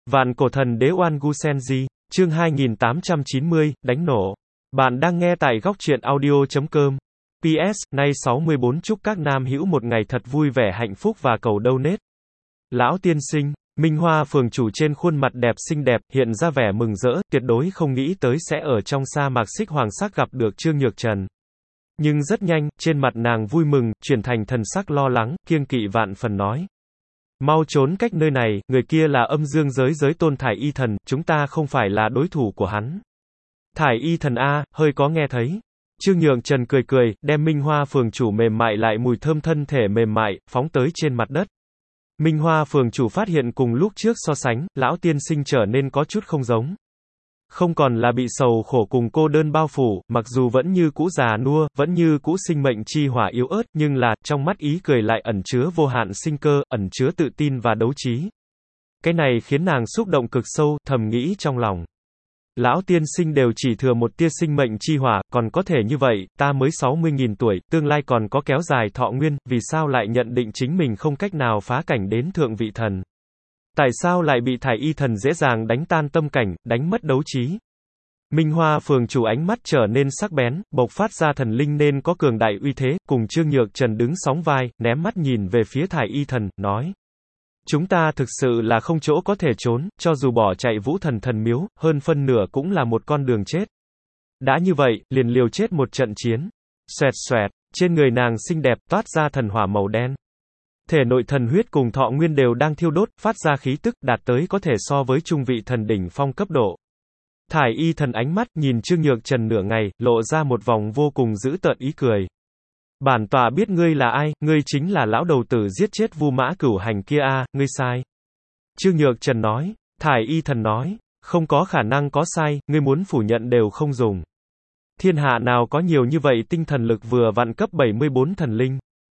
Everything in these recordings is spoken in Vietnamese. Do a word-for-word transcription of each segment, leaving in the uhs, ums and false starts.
Vạn cổ thần đế Oan Gu Senji, chương hai nghìn tám trăm chín mươi, đánh nổ. Bạn đang nghe tại góc truyện audio chấm com. pê ét, nay sáu mươi bốn chúc các nam hữu một ngày thật vui vẻ hạnh phúc và cầu donate. Lão tiên sinh, Minh Hoa phường chủ trên khuôn mặt đẹp xinh đẹp, hiện ra vẻ mừng rỡ, tuyệt đối không nghĩ tới sẽ ở trong sa mạc xích hoàng sắc gặp được Trương Nhược Trần. Nhưng rất nhanh, trên mặt nàng vui mừng, chuyển thành thần sắc lo lắng, kiêng kỵ vạn phần nói. Mau trốn cách nơi này, người kia là âm dương giới giới tôn Thải Y Thần, chúng ta không phải là đối thủ của hắn. Thải Y Thần a, hơi có nghe thấy. Trương Nhược Trần cười cười, đem Minh Hoa phường chủ mềm mại lại mùi thơm thân thể mềm mại, phóng tới trên mặt đất. Minh Hoa phường chủ phát hiện cùng lúc trước so sánh, lão tiên sinh trở nên có chút không giống. Không còn là bị sầu khổ cùng cô đơn bao phủ, mặc dù vẫn như cũ già nua, vẫn như cũ sinh mệnh chi hỏa yếu ớt, nhưng là, trong mắt ý cười lại ẩn chứa vô hạn sinh cơ, ẩn chứa tự tin và đấu trí. Cái này khiến nàng xúc động cực sâu, thầm nghĩ trong lòng. Lão tiên sinh đều chỉ thừa một tia sinh mệnh chi hỏa, còn có thể như vậy, ta mới sáu mươi nghìn tuổi, tương lai còn có kéo dài thọ nguyên, vì sao lại nhận định chính mình không cách nào phá cảnh đến thượng vị thần? Tại sao lại bị Thải Y Thần dễ dàng đánh tan tâm cảnh, đánh mất đấu trí? Minh Hoa phường chủ ánh mắt trở nên sắc bén, bộc phát ra thần linh nên có cường đại uy thế, cùng Trương Nhược Trần đứng sóng vai, ném mắt nhìn về phía Thải Y Thần, nói. Chúng ta thực sự là không chỗ có thể trốn, cho dù bỏ chạy Vũ Thần thần miếu, hơn phân nửa cũng là một con đường chết. Đã như vậy, liền liều chết một trận chiến. Xoẹt xoẹt, trên người nàng xinh đẹp, toát ra thần hỏa màu đen. Thể nội thần huyết cùng thọ nguyên đều đang thiêu đốt, phát ra khí tức, đạt tới có thể so với trung vị thần đỉnh phong cấp độ. Thải Y Thần ánh mắt, nhìn Trương Nhược Trần nửa ngày, lộ ra một vòng vô cùng dữ tợn ý cười. Bản tọa biết ngươi là ai, ngươi chính là lão đầu tử giết chết Vu Mã Cửu Hành kia a, ngươi sai. Trương Nhược Trần nói, Thải Y Thần nói, không có khả năng có sai, ngươi muốn phủ nhận đều không dùng. Thiên hạ nào có nhiều như vậy tinh thần lực vừa vặn cấp bảy mươi bốn thần linh.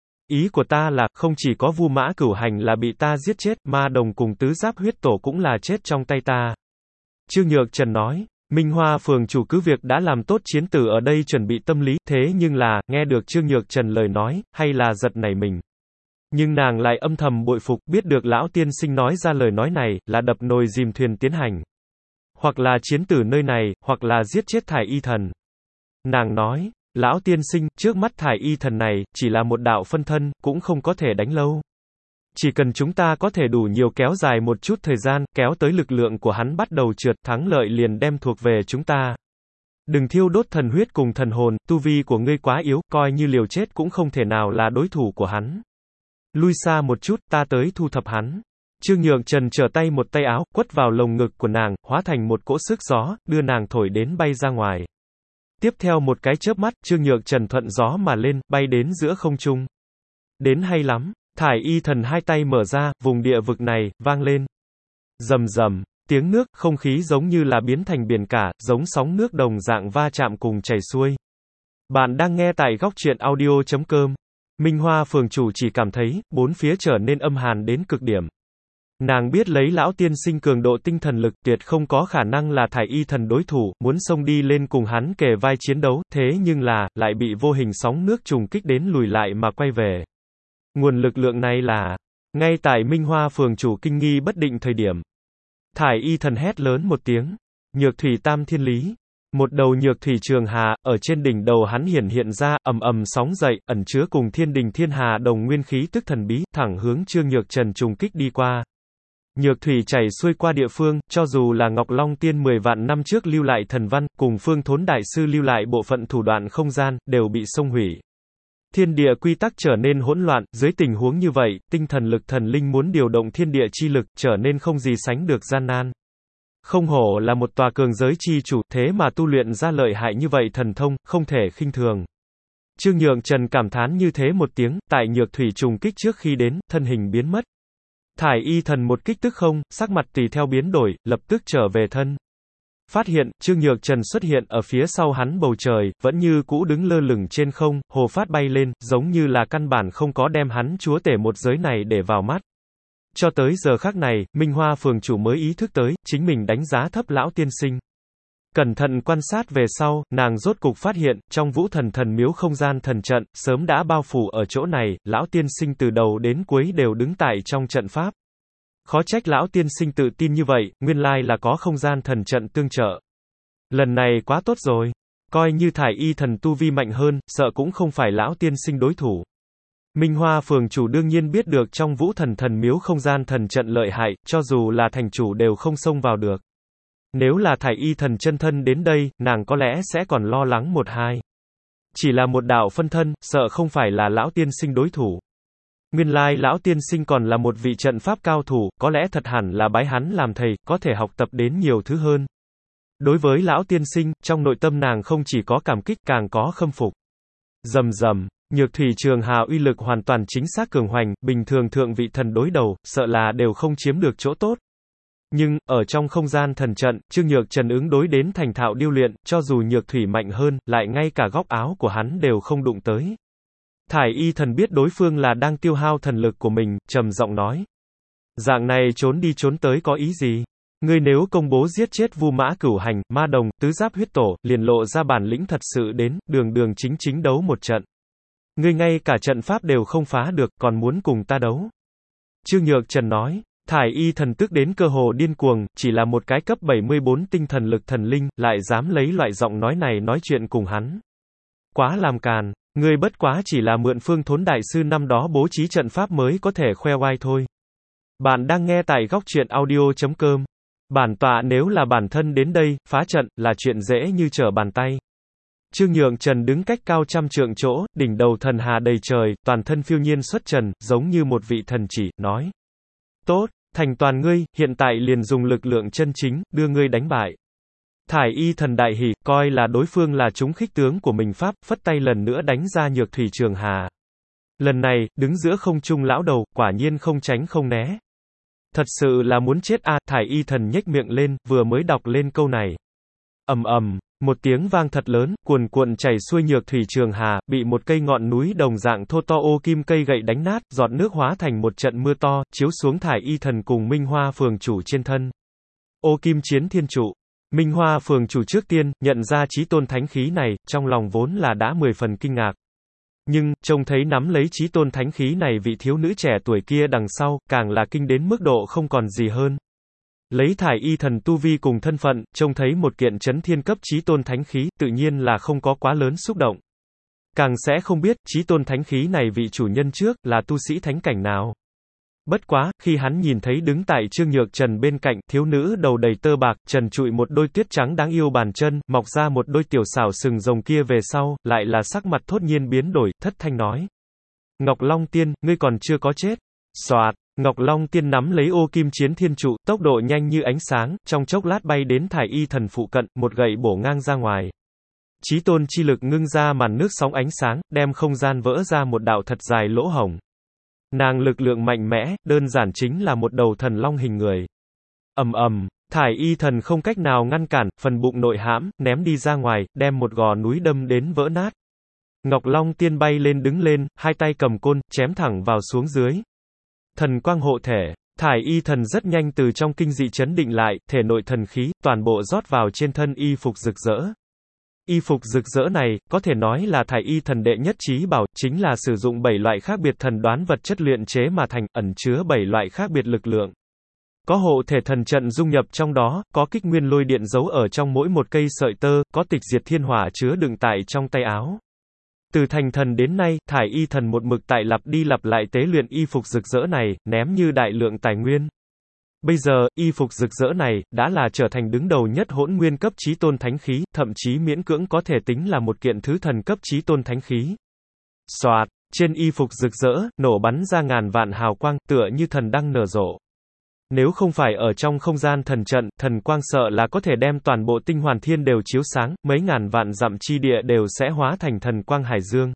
Ý của ta là, không chỉ có Vu Mã Cửu Hành là bị ta giết chết, Ma Đồng cùng Tứ Giáp huyết tổ cũng là chết trong tay ta. Trương Nhược Trần nói, Minh Hoa phường chủ cứ việc đã làm tốt chiến tử ở đây chuẩn bị tâm lý, thế nhưng là, nghe được Trương Nhược Trần lời nói, hay là giật nảy mình. Nhưng nàng lại âm thầm bội phục, biết được lão tiên sinh nói ra lời nói này, là đập nồi dìm thuyền tiến hành. Hoặc là chiến tử nơi này, hoặc là giết chết Thải Y Thần. Nàng nói, lão tiên sinh, trước mắt Thải Y Thần này, chỉ là một đạo phân thân, cũng không có thể đánh lâu. Chỉ cần chúng ta có thể đủ nhiều kéo dài một chút thời gian, kéo tới lực lượng của hắn bắt đầu trượt, thắng lợi liền đem thuộc về chúng ta. Đừng thiêu đốt thần huyết cùng thần hồn, tu vi của ngươi quá yếu, coi như liều chết cũng không thể nào là đối thủ của hắn. Lui xa một chút, ta tới thu thập hắn. Trương Nhược Trần trở tay một tay áo, quất vào lồng ngực của nàng, hóa thành một cỗ sức gió, đưa nàng thổi đến bay ra ngoài. Tiếp theo một cái chớp mắt, Trương Nhược Trần thuận gió mà lên, bay đến giữa không trung. Đến hay lắm. Thải Y Thần hai tay mở ra, vùng địa vực này, vang lên. Rầm rầm, tiếng nước, không khí giống như là biến thành biển cả, giống sóng nước đồng dạng va chạm cùng chảy xuôi. Bạn đang nghe tại góc truyện audio chấm com. Minh Hoa phường chủ chỉ cảm thấy, bốn phía trở nên âm hàn đến cực điểm. Nàng biết lấy lão tiên sinh cường độ tinh thần lực, tuyệt không có khả năng là Thải Y Thần đối thủ, muốn xông đi lên cùng hắn kề vai chiến đấu, thế nhưng là, lại bị vô hình sóng nước trùng kích đến lùi lại mà quay về. Nguồn lực lượng này là, ngay tại Minh Hoa phường chủ kinh nghi bất định thời điểm. Thải Y Thần hét lớn một tiếng, Nhược Thủy Tam Thiên Lý. Một đầu Nhược Thủy Trường Hà, ở trên đỉnh đầu hắn hiển hiện ra, ầm ầm sóng dậy, ẩn chứa cùng thiên đình thiên hà đồng nguyên khí tức thần bí, thẳng hướng Trương Nhược Trần trùng kích đi qua. Nhược thủy chảy xuôi qua địa phương, cho dù là Ngọc Long Tiên mười vạn năm trước lưu lại thần văn, cùng Phương Thốn Đại Sư lưu lại bộ phận thủ đoạn không gian, đều bị xông hủy. Thiên địa quy tắc trở nên hỗn loạn, dưới tình huống như vậy, tinh thần lực thần linh muốn điều động thiên địa chi lực, trở nên không gì sánh được gian nan. Không hổ là một tòa cường giới chi chủ, thế mà tu luyện ra lợi hại như vậy thần thông, không thể khinh thường. Trương Nhược Trần cảm thán như thế một tiếng, tại Nhược thủy trùng kích trước khi đến, thân hình biến mất. Thải Y Thần một kích tức không, sắc mặt tùy theo biến đổi, lập tức trở về thân. Phát hiện, Trương Nhược Trần xuất hiện ở phía sau hắn bầu trời, vẫn như cũ đứng lơ lửng trên không, hồ phát bay lên, giống như là căn bản không có đem hắn chúa tể một giới này để vào mắt. Cho tới giờ khắc này, Minh Hoa phường chủ mới ý thức tới, chính mình đánh giá thấp lão tiên sinh. Cẩn thận quan sát về sau, nàng rốt cục phát hiện, trong Vũ Thần thần miếu không gian thần trận, sớm đã bao phủ ở chỗ này, lão tiên sinh từ đầu đến cuối đều đứng tại trong trận pháp. Khó trách lão tiên sinh tự tin như vậy, nguyên lai là có không gian thần trận tương trợ. Lần này quá tốt rồi. Coi như thải y thần tu vi mạnh hơn, sợ cũng không phải lão tiên sinh đối thủ. Minh Hoa phường chủ đương nhiên biết được trong Vũ Thần thần miếu không gian thần trận lợi hại, cho dù là thành chủ đều không xông vào được. Nếu là thải y thần chân thân đến đây, nàng có lẽ sẽ còn lo lắng một hai. Chỉ là một đạo phân thân, sợ không phải là lão tiên sinh đối thủ. Nguyên lai lão tiên sinh còn là một vị trận pháp cao thủ, có lẽ thật hẳn là bái hắn làm thầy, có thể học tập đến nhiều thứ hơn. Đối với lão tiên sinh, trong nội tâm nàng không chỉ có cảm kích càng có khâm phục. Rầm rầm, Nhược Thủy Trường Hà uy lực hoàn toàn chính xác cường hoành, bình thường thượng vị thần đối đầu, sợ là đều không chiếm được chỗ tốt. Nhưng, ở trong không gian thần trận, Trương Nhược Trần ứng đối đến thành thạo điêu luyện, cho dù Nhược Thủy mạnh hơn, lại ngay cả góc áo của hắn đều không đụng tới. Thải y thần biết đối phương là đang tiêu hao thần lực của mình, trầm giọng nói. Dạng này trốn đi trốn tới có ý gì? Ngươi nếu công bố giết chết Vu Mã Cửu Hành, Ma Đồng, Tứ Giáp Huyết Tổ, liền lộ ra bản lĩnh thật sự đến, đường đường chính chính đấu một trận. Ngươi ngay cả trận pháp đều không phá được, còn muốn cùng ta đấu. Trương Nhược Trần nói. Thải y thần tức đến cơ hồ điên cuồng, chỉ là một cái cấp bảy mươi bốn tinh thần lực thần linh, lại dám lấy loại giọng nói này nói chuyện cùng hắn. Quá làm càn, ngươi bất quá chỉ là mượn Phương Thốn đại sư năm đó bố trí trận pháp mới có thể khoe oai thôi. Bạn đang nghe tại góc truyện audio chấm com. Bản tọa nếu là bản thân đến đây, phá trận, là chuyện dễ như trở bàn tay. Trương Nhược Trần đứng cách cao trăm trượng chỗ, đỉnh đầu thần hà đầy trời, toàn thân phiêu nhiên xuất trần, giống như một vị thần chỉ, nói. Tốt, thành toàn ngươi, hiện tại liền dùng lực lượng chân chính, đưa ngươi đánh bại. Thải y thần đại hỉ, coi là đối phương là chúng khích tướng của mình pháp, phất tay lần nữa đánh ra Nhược Thủy Trường Hà. Lần này, đứng giữa không trung lão đầu, quả nhiên không tránh không né. Thật sự là muốn chết a, à, thải y thần nhếch miệng lên, vừa mới đọc lên câu này. Ầm ầm, một tiếng vang thật lớn, cuồn cuộn chảy xuôi Nhược Thủy Trường Hà, bị một cây ngọn núi đồng dạng thô to ô kim cây gậy đánh nát, giọt nước hóa thành một trận mưa to, chiếu xuống thải y thần cùng Minh Hoa phường chủ trên thân. Ô kim chiến thiên trụ. Minh Hoa phường chủ trước tiên, nhận ra chí tôn thánh khí này, trong lòng vốn là đã mười phần kinh ngạc. Nhưng, trông thấy nắm lấy chí tôn thánh khí này vị thiếu nữ trẻ tuổi kia đằng sau, càng là kinh đến mức độ không còn gì hơn. Lấy thải y thần tu vi cùng thân phận, trông thấy một kiện chấn thiên cấp chí tôn thánh khí, tự nhiên là không có quá lớn xúc động. Càng sẽ không biết, chí tôn thánh khí này vị chủ nhân trước, là tu sĩ thánh cảnh nào. Bất quá, khi hắn nhìn thấy đứng tại Trương Nhược Trần bên cạnh, thiếu nữ đầu đầy tơ bạc, trần trụi một đôi tuyết trắng đáng yêu bàn chân, mọc ra một đôi tiểu xảo sừng rồng kia về sau, lại là sắc mặt thốt nhiên biến đổi, thất thanh nói. Ngọc Long Tiên, ngươi còn chưa có chết. Xoạt, Ngọc Long Tiên nắm lấy ô kim chiến thiên trụ, tốc độ nhanh như ánh sáng, trong chốc lát bay đến thải y thần phụ cận, một gậy bổ ngang ra ngoài. Chí tôn chi lực ngưng ra màn nước sóng ánh sáng, đem không gian vỡ ra một đạo thật dài lỗ hổng. Nàng lực lượng mạnh mẽ, đơn giản chính là một đầu thần long hình người. Ầm ầm, thải y thần không cách nào ngăn cản, phần bụng nội hãm, ném đi ra ngoài, đem một gò núi đâm đến vỡ nát. Ngọc Long Tiên bay lên đứng lên, hai tay cầm côn, chém thẳng vào xuống dưới. Thần quang hộ thể, thải y thần rất nhanh từ trong kinh dị chấn định lại, thể nội thần khí, toàn bộ rót vào trên thân y phục rực rỡ. Y phục rực rỡ này, có thể nói là thải y thần đệ nhất trí bảo, chính là sử dụng bảy loại khác biệt thần đoán vật chất luyện chế mà thành, ẩn chứa bảy loại khác biệt lực lượng. Có hộ thể thần trận dung nhập trong đó, có kích nguyên lôi điện giấu ở trong mỗi một cây sợi tơ, có tịch diệt thiên hỏa chứa đựng tại trong tay áo. Từ thành thần đến nay, thải y thần một mực tại lặp đi lặp lại tế luyện y phục rực rỡ này, ném như đại lượng tài nguyên. Bây giờ, y phục rực rỡ này, đã là trở thành đứng đầu nhất hỗn nguyên cấp chí tôn thánh khí, thậm chí miễn cưỡng có thể tính là một kiện thứ thần cấp chí tôn thánh khí. Xoạt, trên y phục rực rỡ, nổ bắn ra ngàn vạn hào quang, tựa như thần đăng nở rộ. Nếu không phải ở trong không gian thần trận, thần quang sợ là có thể đem toàn bộ tinh hoàn thiên đều chiếu sáng, mấy ngàn vạn dặm chi địa đều sẽ hóa thành thần quang hải dương.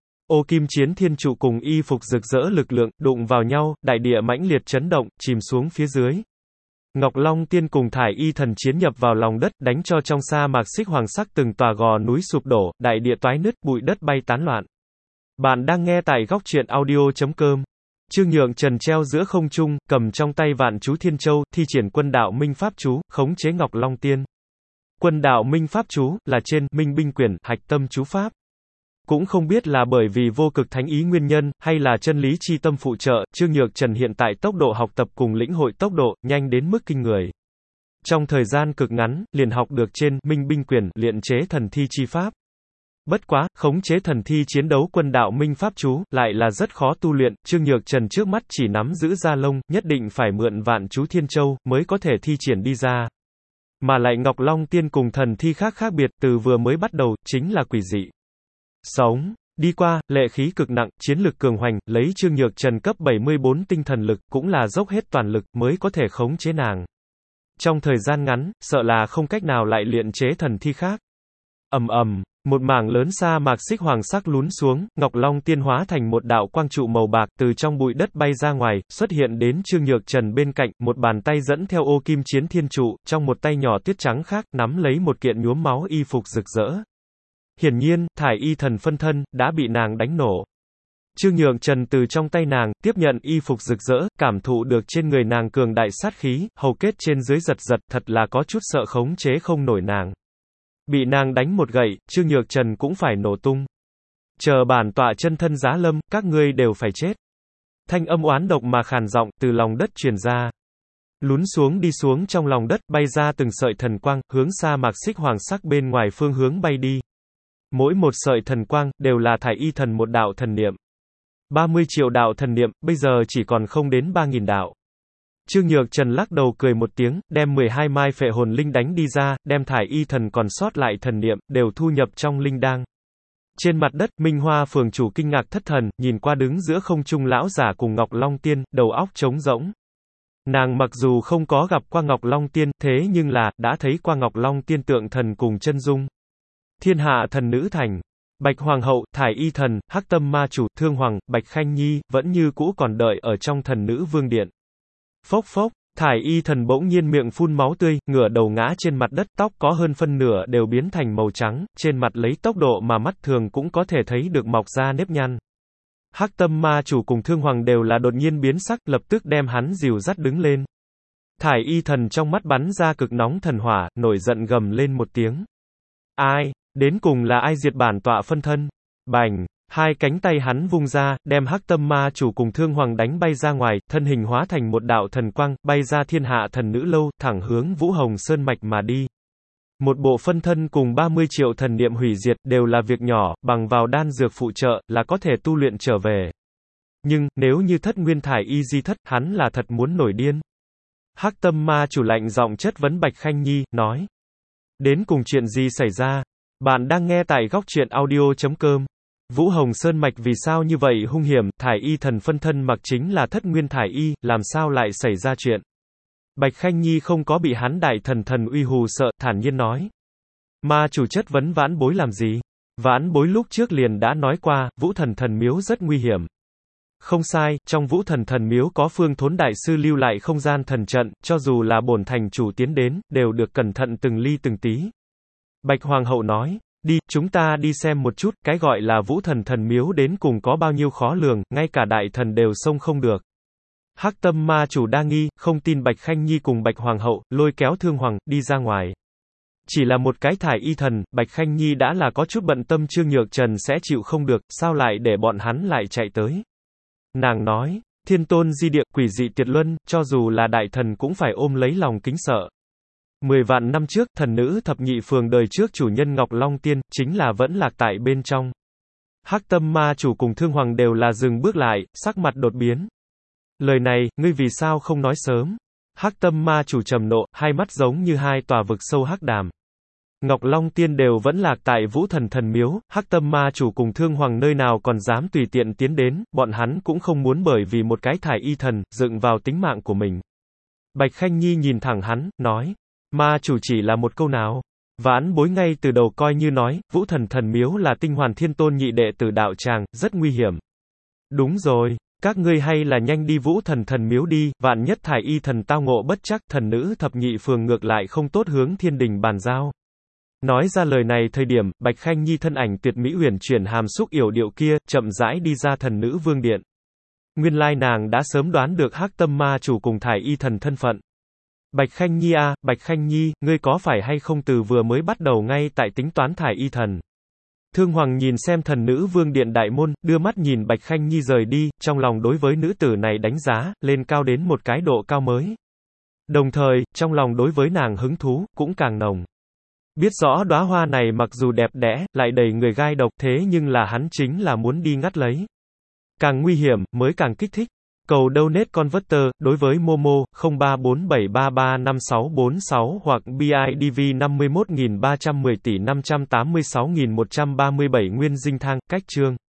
Ô kim chiến thiên trụ cùng y phục rực rỡ lực lượng, đụng vào nhau, đại địa mãnh liệt chấn động, chìm xuống phía dưới. Ngọc Long Tiên cùng thải y thần chiến nhập vào lòng đất, đánh cho trong sa mạc xích hoàng sắc từng tòa gò núi sụp đổ, đại địa toái nứt, bụi đất bay tán loạn. Bạn đang nghe tại góc truyện audio chấm com. Trương Nhược Trần treo giữa không trung, cầm trong tay vạn chú thiên châu, thi triển quân đạo minh pháp chú, khống chế Ngọc Long Tiên. Quân đạo minh pháp chú, là trên minh binh quyển, hạch tâm chú pháp. Cũng không biết là bởi vì vô cực thánh ý nguyên nhân, hay là chân lý chi tâm phụ trợ, Trương Nhược Trần hiện tại tốc độ học tập cùng lĩnh hội tốc độ, nhanh đến mức kinh người. Trong thời gian cực ngắn, liền học được trên Minh Binh Quyền, luyện chế thần thi chi pháp. Bất quá, khống chế thần thi chiến đấu quân đạo minh pháp chú, lại là rất khó tu luyện, Trương Nhược Trần trước mắt chỉ nắm giữ gia lông, nhất định phải mượn vạn chú thiên châu, mới có thể thi triển đi ra. Mà lại Ngọc Long Tiên cùng thần thi khác khác biệt, từ vừa mới bắt đầu, chính là quỷ dị. Sống, đi qua, lệ khí cực nặng, chiến lực cường hoành, lấy Trương Nhược Trần cấp bảy mươi bốn tinh thần lực, cũng là dốc hết toàn lực, mới có thể khống chế nàng. Trong thời gian ngắn, sợ là không cách nào lại luyện chế thần thi khác. Ầm ầm. Một mảng lớn sa mạc xích hoàng sắc lún xuống, Ngọc Long Tiên hóa thành một đạo quang trụ màu bạc, từ trong bụi đất bay ra ngoài, xuất hiện đến Trương Nhược Trần bên cạnh, một bàn tay dẫn theo ô kim chiến thiên trụ, trong một tay nhỏ tuyết trắng khác, nắm lấy một kiện nhuốm máu y phục rực rỡ. Hiển nhiên, thải y thần phân thân, đã bị nàng đánh nổ. Trương Nhược Trần từ trong tay nàng, tiếp nhận y phục rực rỡ, cảm thụ được trên người nàng cường đại sát khí, hầu kết trên dưới giật giật, thật là có chút sợ khống chế không nổi nàng. Bị nàng đánh một gậy, Trương Nhược Trần cũng phải nổ tung. Chờ bản tọa chân thân giá lâm, các ngươi đều phải chết. Thanh âm oán độc mà khàn giọng, từ lòng đất truyền ra. Lún xuống đi xuống trong lòng đất, bay ra từng sợi thần quang, hướng sa mạc xích hoàng sắc bên ngoài phương hướng bay đi. Mỗi một sợi thần quang, đều là thải y thần một đạo thần niệm. ba mươi triệu đạo thần niệm, bây giờ chỉ còn không đến ba nghìn đạo. Trương Nhược Trần lắc đầu cười một tiếng, đem mười hai mai phệ hồn linh đánh đi ra, đem thải y thần còn sót lại thần niệm, đều thu nhập trong linh đăng. Trên mặt đất, Minh Hoa phường chủ kinh ngạc thất thần, nhìn qua đứng giữa không trung lão giả cùng Ngọc Long Tiên, đầu óc trống rỗng. Nàng mặc dù không có gặp qua Ngọc Long Tiên, thế nhưng là, đã thấy qua Ngọc Long Tiên tượng thần cùng chân dung. Thiên hạ thần nữ thành. Bạch Hoàng hậu, thải y thần, Hắc Tâm ma chủ, Thương Hoàng, Bạch Khanh Nhi, vẫn như cũ còn đợi ở trong thần nữ vương điện. Phốc phốc, thải y thần bỗng nhiên miệng phun máu tươi, ngửa đầu ngã trên mặt đất, tóc có hơn phân nửa đều biến thành màu trắng, trên mặt lấy tốc độ mà mắt thường cũng có thể thấy được mọc ra nếp nhăn. Hắc Tâm ma chủ cùng Thương Hoàng đều là đột nhiên biến sắc, lập tức đem hắn dìu dắt đứng lên. Thải y thần trong mắt bắn ra cực nóng thần hỏa, nổi giận gầm lên một tiếng. Ai, đến cùng là ai diệt bản tọa phân thân? Bành! Hai cánh tay hắn vung ra, đem Hắc Tâm ma chủ cùng Thương Hoàng đánh bay ra ngoài, thân hình hóa thành một đạo thần quang, bay ra thiên hạ thần nữ lâu, thẳng hướng Vũ Hồng Sơn Mạch mà đi. Một bộ phân thân cùng ba mươi triệu thần niệm hủy diệt, đều là việc nhỏ, bằng vào đan dược phụ trợ, là có thể tu luyện trở về. Nhưng, nếu như thất nguyên thải y di thất, hắn là thật muốn nổi điên. Hắc Tâm ma chủ lạnh giọng chất vấn Bạch Khanh Nhi, nói. Đến cùng chuyện gì xảy ra? Bạn đang nghe tại góc truyện audio chấm com. Vũ Hồng Sơn Mạch vì sao như vậy hung hiểm, thải y thần phân thân mặc chính là thất nguyên thải y, làm sao lại xảy ra chuyện? Bạch Khanh Nhi không có bị hắn đại thần thần uy hù sợ, thản nhiên nói. Ma chủ chất vấn vãn bối làm gì? Vãn bối lúc trước liền đã nói qua, Vũ Thần Thần Miếu rất nguy hiểm. Không sai, trong Vũ Thần Thần Miếu có Phương Thốn Đại Sư lưu lại không gian thần trận, cho dù là bổn thành chủ tiến đến, đều được cẩn thận từng ly từng tí. Bạch Hoàng hậu nói. Đi, chúng ta đi xem một chút, cái gọi là Vũ Thần Thần Miếu đến cùng có bao nhiêu khó lường, ngay cả đại thần đều xông không được. Hắc Tâm ma chủ đa nghi, không tin Bạch Khanh Nhi cùng Bạch Hoàng hậu, lôi kéo Thương Hoàng, đi ra ngoài. Chỉ là một cái thải y thần, Bạch Khanh Nhi đã là có chút bận tâm Trương Nhược Trần sẽ chịu không được, sao lại để bọn hắn lại chạy tới. Nàng nói, thiên tôn di địa, quỷ dị tiệt luân, cho dù là đại thần cũng phải ôm lấy lòng kính sợ. Mười vạn năm trước, thần nữ thập nhị phường đời trước chủ nhân Ngọc Long Tiên, chính là vẫn lạc tại bên trong. Hắc Tâm ma chủ cùng Thương Hoàng đều là dừng bước lại, sắc mặt đột biến. Lời này, ngươi vì sao không nói sớm? Hắc Tâm ma chủ trầm nộ, hai mắt giống như hai tòa vực sâu hắc đàm. Ngọc Long Tiên đều vẫn lạc tại Vũ Thần Thần Miếu, Hắc Tâm ma chủ cùng Thương Hoàng nơi nào còn dám tùy tiện tiến đến, bọn hắn cũng không muốn bởi vì một cái thải y thần, dựng vào tính mạng của mình. Bạch Khanh Nhi nhìn thẳng hắn, nói. Ma chủ chỉ là một câu nào. Vãn bối ngay từ đầu coi như nói, Vũ Thần Thần Miếu là tinh hoàn thiên tôn nhị đệ tử đạo tràng, rất nguy hiểm. Đúng rồi, các ngươi hay là nhanh đi Vũ Thần Thần Miếu đi, vạn nhất thải y thần tao ngộ bất chắc, thần nữ thập nhị phường ngược lại không tốt hướng thiên đình bàn giao. Nói ra lời này thời điểm, Bạch Khanh Nhi thân ảnh tuyệt mỹ uyển chuyển hàm xúc yểu điệu kia, chậm rãi đi ra thần nữ vương điện. Nguyên lai nàng đã sớm đoán được Hắc Tâm ma chủ cùng thải y thần thân phận. Bạch Khanh Nhi à, Bạch Khanh Nhi, ngươi có phải hay không từ vừa mới bắt đầu ngay tại tính toán thải y thần? Thương Hoàng nhìn xem thần nữ vương điện đại môn, đưa mắt nhìn Bạch Khanh Nhi rời đi, trong lòng đối với nữ tử này đánh giá, lên cao đến một cái độ cao mới. Đồng thời, trong lòng đối với nàng hứng thú, cũng càng nồng. Biết rõ đóa hoa này mặc dù đẹp đẽ, lại đầy người gai độc, thế nhưng là hắn chính là muốn đi ngắt lấy. Càng nguy hiểm, mới càng kích thích. Cầu donate converter, đối với Momo, không ba bốn bảy ba ba năm sáu bốn sáu hoặc bê i đê vê năm mươi mốt nghìn ba trăm mười tỷ năm trăm tám mươi sáu nghìn một trăm ba mươi bảy Nguyên Dinh Thang, cách chương.